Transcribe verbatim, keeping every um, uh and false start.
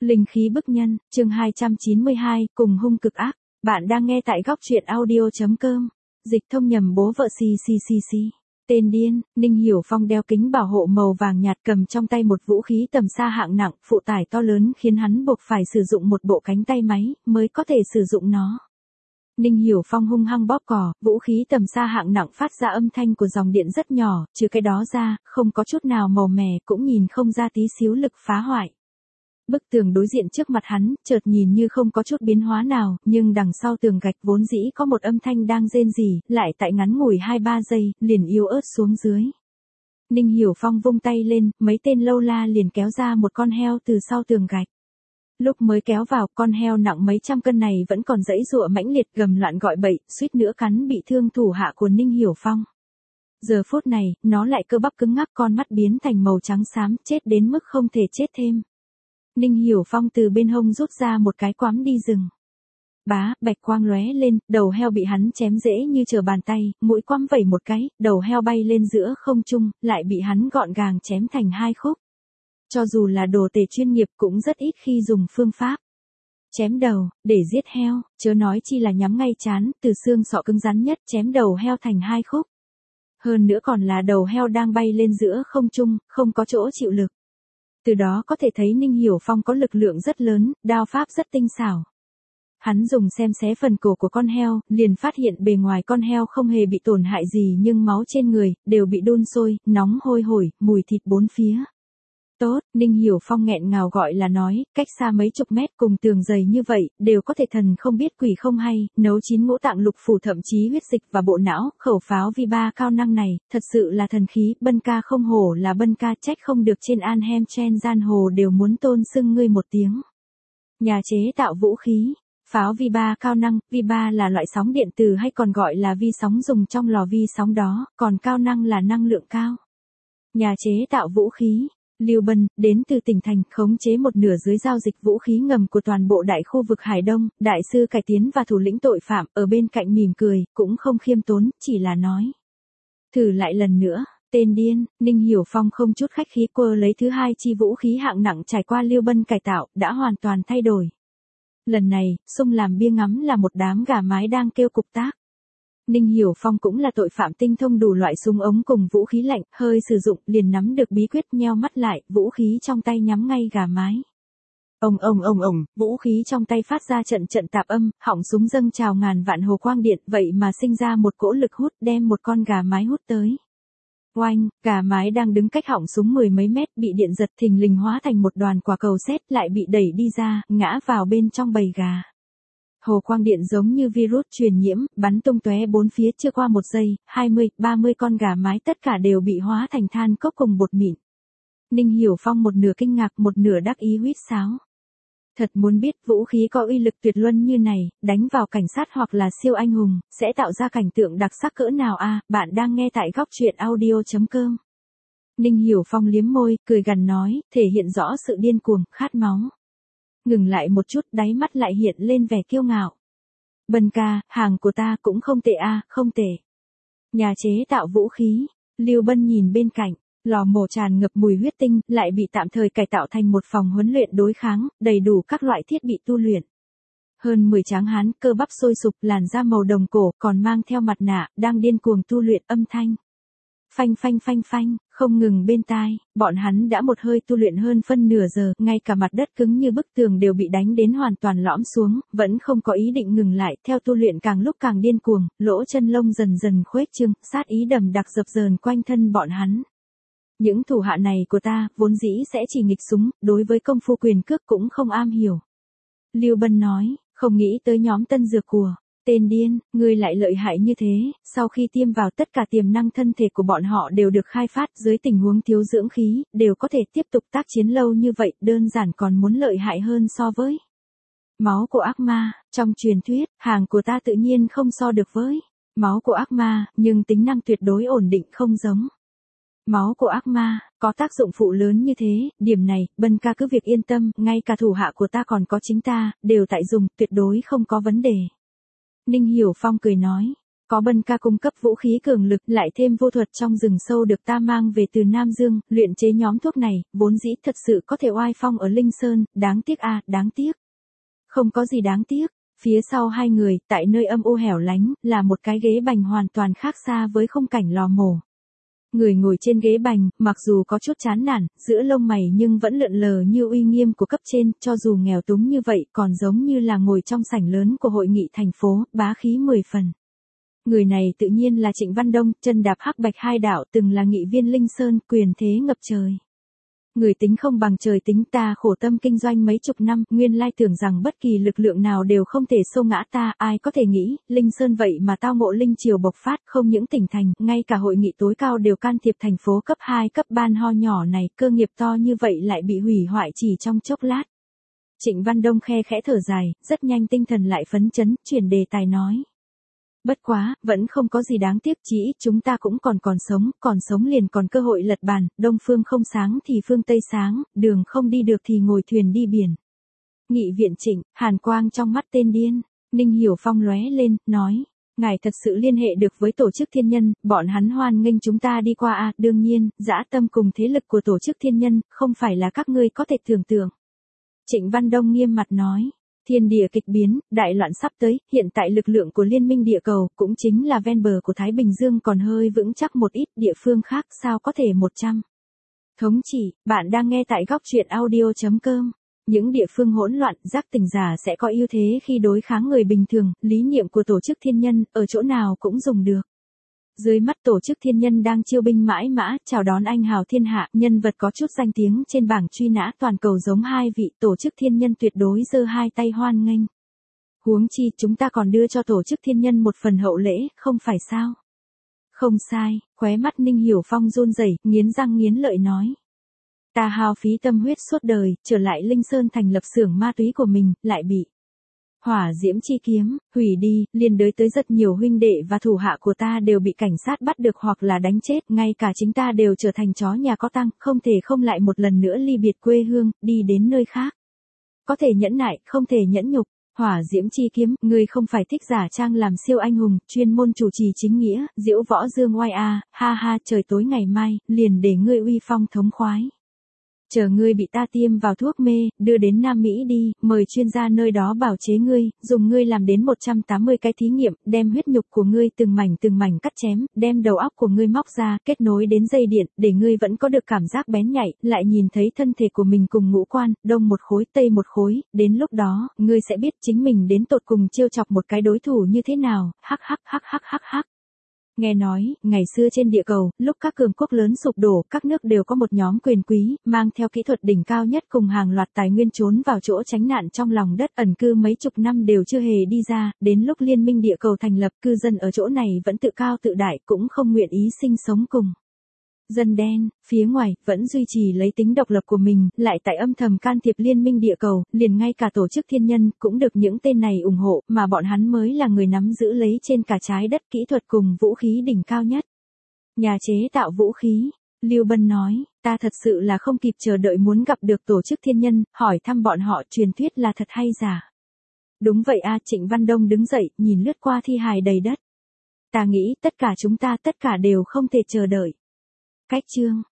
Linh khí bức nhân, chương hai trăm chín mươi hai, cùng hung cực ác. Bạn đang nghe tại góc truyện audio.com. Dịch thông nhầm bố vợ xì xì xì xì. Tên điên, Ninh Hiểu Phong đeo kính bảo hộ màu vàng nhạt, cầm trong tay một vũ khí tầm xa hạng nặng, phụ tải to lớn khiến hắn buộc phải sử dụng một bộ cánh tay máy, mới có thể sử dụng nó. Ninh Hiểu Phong hung hăng bóp cò, vũ khí tầm xa hạng nặng phát ra âm thanh của dòng điện rất nhỏ, trừ cái đó ra, không có chút nào màu mè, cũng nhìn không ra tí xíu lực phá hoại. Bức tường đối diện trước mặt hắn, chợt nhìn như không có chút biến hóa nào, nhưng đằng sau tường gạch vốn dĩ có một âm thanh đang rên rỉ, lại tại ngắn ngủi hai ba giây, liền yếu ớt xuống dưới. Ninh Hiểu Phong vung tay lên, mấy tên lâu la liền kéo ra một con heo từ sau tường gạch. Lúc mới kéo vào, con heo nặng mấy trăm cân này vẫn còn giãy giụa mãnh liệt, gầm loạn gọi bậy, suýt nữa cắn bị thương thủ hạ của Ninh Hiểu Phong. Giờ phút này, nó lại cơ bắp cứng ngắc, con mắt biến thành màu trắng xám, chết đến mức không thể chết thêm. Ninh Hiểu Phong từ bên hông rút ra một cái quắm đi rừng. Bá, bạch quang lóe lên, đầu heo bị hắn chém dễ như trở bàn tay, mũi quắm vẩy một cái, đầu heo bay lên giữa không trung, lại bị hắn gọn gàng chém thành hai khúc. Cho dù là đồ tể chuyên nghiệp cũng rất ít khi dùng phương pháp chém đầu để giết heo, chớ nói chi là nhắm ngay trán, từ xương sọ cứng rắn nhất chém đầu heo thành hai khúc. Hơn nữa còn là đầu heo đang bay lên giữa không trung, không có chỗ chịu lực. Từ đó có thể thấy Ninh Hiểu Phong có lực lượng rất lớn, đao pháp rất tinh xảo. Hắn dùng xem xé phần cổ của con heo, liền phát hiện bề ngoài con heo không hề bị tổn hại gì, nhưng máu trên người đều bị đun sôi, nóng hôi hổi, mùi thịt bốn phía. Tốt, Ninh Hiểu Phong nghẹn ngào gọi là nói, cách xa mấy chục mét cùng tường dày như vậy, đều có thể thần không biết quỷ không hay, nấu chín ngũ tạng lục phủ, thậm chí huyết dịch và bộ não, khẩu pháo vi ba cao năng này, thật sự là thần khí, Bân ca không hổ là Bân ca, trách không được trên Anhem Chen giang hồ đều muốn tôn xưng ngươi một tiếng. Nhà chế tạo vũ khí, pháo vi ba cao năng, vi ba là loại sóng điện từ hay còn gọi là vi sóng dùng trong lò vi sóng đó, còn cao năng là năng lượng cao. Nhà chế tạo vũ khí. Lưu Bân, đến từ tỉnh thành, khống chế một nửa dưới giao dịch vũ khí ngầm của toàn bộ đại khu vực Hải Đông, đại sư cải tiến và thủ lĩnh tội phạm, ở bên cạnh mỉm cười, cũng không khiêm tốn, chỉ là nói. Thử lại lần nữa, tên điên, Ninh Hiểu Phong không chút khách khí quơ lấy thứ hai chi vũ khí hạng nặng trải qua Lưu Bân cải tạo, đã hoàn toàn thay đổi. Lần này, xung làm bia ngắm là một đám gà mái đang kêu cục tác. Ninh Hiểu Phong cũng là tội phạm tinh thông đủ loại súng ống cùng vũ khí lạnh, hơi sử dụng, liền nắm được bí quyết, nheo mắt lại, vũ khí trong tay nhắm ngay gà mái. Ông ông ông ông, vũ khí trong tay phát ra trận trận tạp âm, họng súng dâng trào ngàn vạn hồ quang điện, vậy mà sinh ra một cỗ lực hút, đem một con gà mái hút tới. Oanh, gà mái đang đứng cách họng súng mười mấy mét, bị điện giật thình lình hóa thành một đoàn quả cầu sét, lại bị đẩy đi ra, ngã vào bên trong bầy gà. Hồ quang điện giống như virus truyền nhiễm, bắn tung tóe bốn phía, chưa qua một giây, hai mươi, ba mươi con gà mái tất cả đều bị hóa thành than cốc cùng bột mịn. Ninh Hiểu Phong một nửa kinh ngạc, một nửa đắc ý huýt sáo. Thật muốn biết vũ khí có uy lực tuyệt luân như này, đánh vào cảnh sát hoặc là siêu anh hùng, sẽ tạo ra cảnh tượng đặc sắc cỡ nào a? À, bạn đang nghe tại góc truyện audio.com. Ninh Hiểu Phong liếm môi, cười gằn nói, thể hiện rõ sự điên cuồng, khát máu. Ngừng lại một chút, đáy mắt lại hiện lên vẻ kiêu ngạo. Bân ca, hàng của ta cũng không tệ a, à, không tệ. Nhà chế tạo vũ khí, Lưu Bân nhìn bên cạnh, lò mổ tràn ngập mùi huyết tinh, lại bị tạm thời cải tạo thành một phòng huấn luyện đối kháng, đầy đủ các loại thiết bị tu luyện. Hơn mười tráng hán, cơ bắp sôi sục, làn da màu đồng cổ, còn mang theo mặt nạ, đang điên cuồng tu luyện, âm thanh. Phanh phanh phanh phanh, không ngừng bên tai, bọn hắn đã một hơi tu luyện hơn phân nửa giờ, ngay cả mặt đất cứng như bức tường đều bị đánh đến hoàn toàn lõm xuống, vẫn không có ý định ngừng lại, theo tu luyện càng lúc càng điên cuồng, lỗ chân lông dần dần khuếch trương, sát ý đầm đặc dập dờn quanh thân bọn hắn. Những thủ hạ này của ta, vốn dĩ sẽ chỉ nghịch súng, đối với công phu quyền cước cũng không am hiểu. Lưu Bân nói, không nghĩ tới nhóm tân dược của. Tên điên, ngươi lại lợi hại như thế, sau khi tiêm vào tất cả tiềm năng thân thể của bọn họ đều được khai phát, dưới tình huống thiếu dưỡng khí, đều có thể tiếp tục tác chiến lâu như vậy, đơn giản còn muốn lợi hại hơn so với máu của ác ma, trong truyền thuyết, hàng của ta tự nhiên không so được với máu của ác ma, nhưng tính năng tuyệt đối ổn định không giống. Máu của ác ma, có tác dụng phụ lớn như thế, điểm này, Bân ca cứ việc yên tâm, ngay cả thủ hạ của ta còn có chính ta, đều tại dùng, tuyệt đối không có vấn đề. Ninh Hiểu Phong cười nói, có Bân ca cung cấp vũ khí cường lực, lại thêm vô thuật trong rừng sâu được ta mang về từ Nam Dương, luyện chế nhóm thuốc này, vốn dĩ thật sự có thể oai phong ở Linh Sơn, đáng tiếc a, đáng tiếc. Không có gì đáng tiếc, phía sau hai người, tại nơi âm u hẻo lánh, là một cái ghế bành hoàn toàn khác xa với khung cảnh lò mổ. Người ngồi trên ghế bành, mặc dù có chút chán nản, giữa lông mày nhưng vẫn lượn lờ như uy nghiêm của cấp trên, cho dù nghèo túng như vậy còn giống như là ngồi trong sảnh lớn của hội nghị thành phố, bá khí mười phần. Người này tự nhiên là Trịnh Văn Đông, chân đạp hắc bạch hai đạo, từng là nghị viên Linh Sơn, quyền thế ngập trời. Người tính không bằng trời tính, ta khổ tâm kinh doanh mấy chục năm, nguyên lai tưởng rằng bất kỳ lực lượng nào đều không thể xô ngã ta, ai có thể nghĩ, Linh Sơn vậy mà tao ngộ linh triều bộc phát, không những tỉnh thành, ngay cả hội nghị tối cao đều can thiệp thành phố cấp hai cấp ban ho nhỏ này, cơ nghiệp to như vậy lại bị hủy hoại chỉ trong chốc lát. Trịnh Văn Đông khe khẽ thở dài, rất nhanh tinh thần lại phấn chấn, chuyển đề tài nói. Bất quá, vẫn không có gì đáng tiếc, chỉ ít chúng ta cũng còn còn sống, còn sống liền còn cơ hội lật bàn, đông phương không sáng thì phương Tây sáng, đường không đi được thì ngồi thuyền đi biển. Nghị viện Trịnh, hàn quang trong mắt tên điên, Ninh Hiểu Phong lóe lên, nói, ngài thật sự liên hệ được với tổ chức thiên nhân, bọn hắn hoan nghênh chúng ta đi qua a, đương nhiên, dã tâm cùng thế lực của tổ chức thiên nhân, không phải là các ngươi có thể tưởng tượng. Trịnh Văn Đông nghiêm mặt nói. Thiên địa kịch biến, đại loạn sắp tới, hiện tại lực lượng của Liên minh địa cầu, cũng chính là ven bờ của Thái Bình Dương còn hơi vững chắc một ít, địa phương khác sao có thể một trăm. Thống chỉ, bạn đang nghe tại góc truyện audio chấm com. Những địa phương hỗn loạn, giác tỉnh giả sẽ có ưu thế khi đối kháng người bình thường, lý niệm của tổ chức thiên nhân, ở chỗ nào cũng dùng được. Dưới mắt tổ chức thiên nhân đang chiêu binh mãi mã, chào đón anh hào thiên hạ, nhân vật có chút danh tiếng trên bảng truy nã toàn cầu giống hai vị, tổ chức thiên nhân tuyệt đối giơ hai tay hoan nghênh. Huống chi, chúng ta còn đưa cho tổ chức thiên nhân một phần hậu lễ, không phải sao? Không sai, khóe mắt Ninh Hiểu Phong run rẩy, nghiến răng nghiến lợi nói. Ta hao phí tâm huyết suốt đời, trở lại Linh Sơn thành lập xưởng ma túy của mình, lại bị hỏa diễm chi kiếm, hủy đi, liên đới tới rất nhiều huynh đệ và thủ hạ của ta đều bị cảnh sát bắt được hoặc là đánh chết, ngay cả chính ta đều trở thành chó nhà có tang, không thể không lại một lần nữa ly biệt quê hương, đi đến nơi khác. Có thể nhẫn nại, không thể nhẫn nhục, hỏa diễm chi kiếm, ngươi không phải thích giả trang làm siêu anh hùng, chuyên môn chủ trì chính nghĩa, diễu võ dương oai a, ha ha, trời tối ngày mai, liền để ngươi uy phong thống khoái. Chờ ngươi bị ta tiêm vào thuốc mê, đưa đến Nam Mỹ đi, mời chuyên gia nơi đó bảo chế ngươi, dùng ngươi làm đến một trăm tám mươi cái thí nghiệm, đem huyết nhục của ngươi từng mảnh từng mảnh cắt chém, đem đầu óc của ngươi móc ra, kết nối đến dây điện, để ngươi vẫn có được cảm giác bén nhạy, lại nhìn thấy thân thể của mình cùng ngũ quan, đông một khối, tây một khối, đến lúc đó, ngươi sẽ biết chính mình đến tột cùng trêu chọc một cái đối thủ như thế nào, hắc hắc hắc hắc hắc hắc. Nghe nói, ngày xưa trên địa cầu, lúc các cường quốc lớn sụp đổ, các nước đều có một nhóm quyền quý, mang theo kỹ thuật đỉnh cao nhất cùng hàng loạt tài nguyên trốn vào chỗ tránh nạn trong lòng đất ẩn cư mấy chục năm đều chưa hề đi ra, đến lúc Liên minh địa cầu thành lập, cư dân ở chỗ này vẫn tự cao tự đại, cũng không nguyện ý sinh sống cùng dân đen, phía ngoài, vẫn duy trì lấy tính độc lập của mình, lại tại âm thầm can thiệp Liên minh địa cầu, liền ngay cả tổ chức thiên nhân, cũng được những tên này ủng hộ, mà bọn hắn mới là người nắm giữ lấy trên cả trái đất kỹ thuật cùng vũ khí đỉnh cao nhất. Nhà chế tạo vũ khí, Lưu Bân nói, ta thật sự là không kịp chờ đợi muốn gặp được tổ chức thiên nhân, hỏi thăm bọn họ truyền thuyết là thật hay giả. Đúng vậy a, Trịnh Văn Đông đứng dậy, nhìn lướt qua thi hài đầy đất. Ta nghĩ, tất cả chúng ta tất cả đều không thể chờ đợi. Cách chương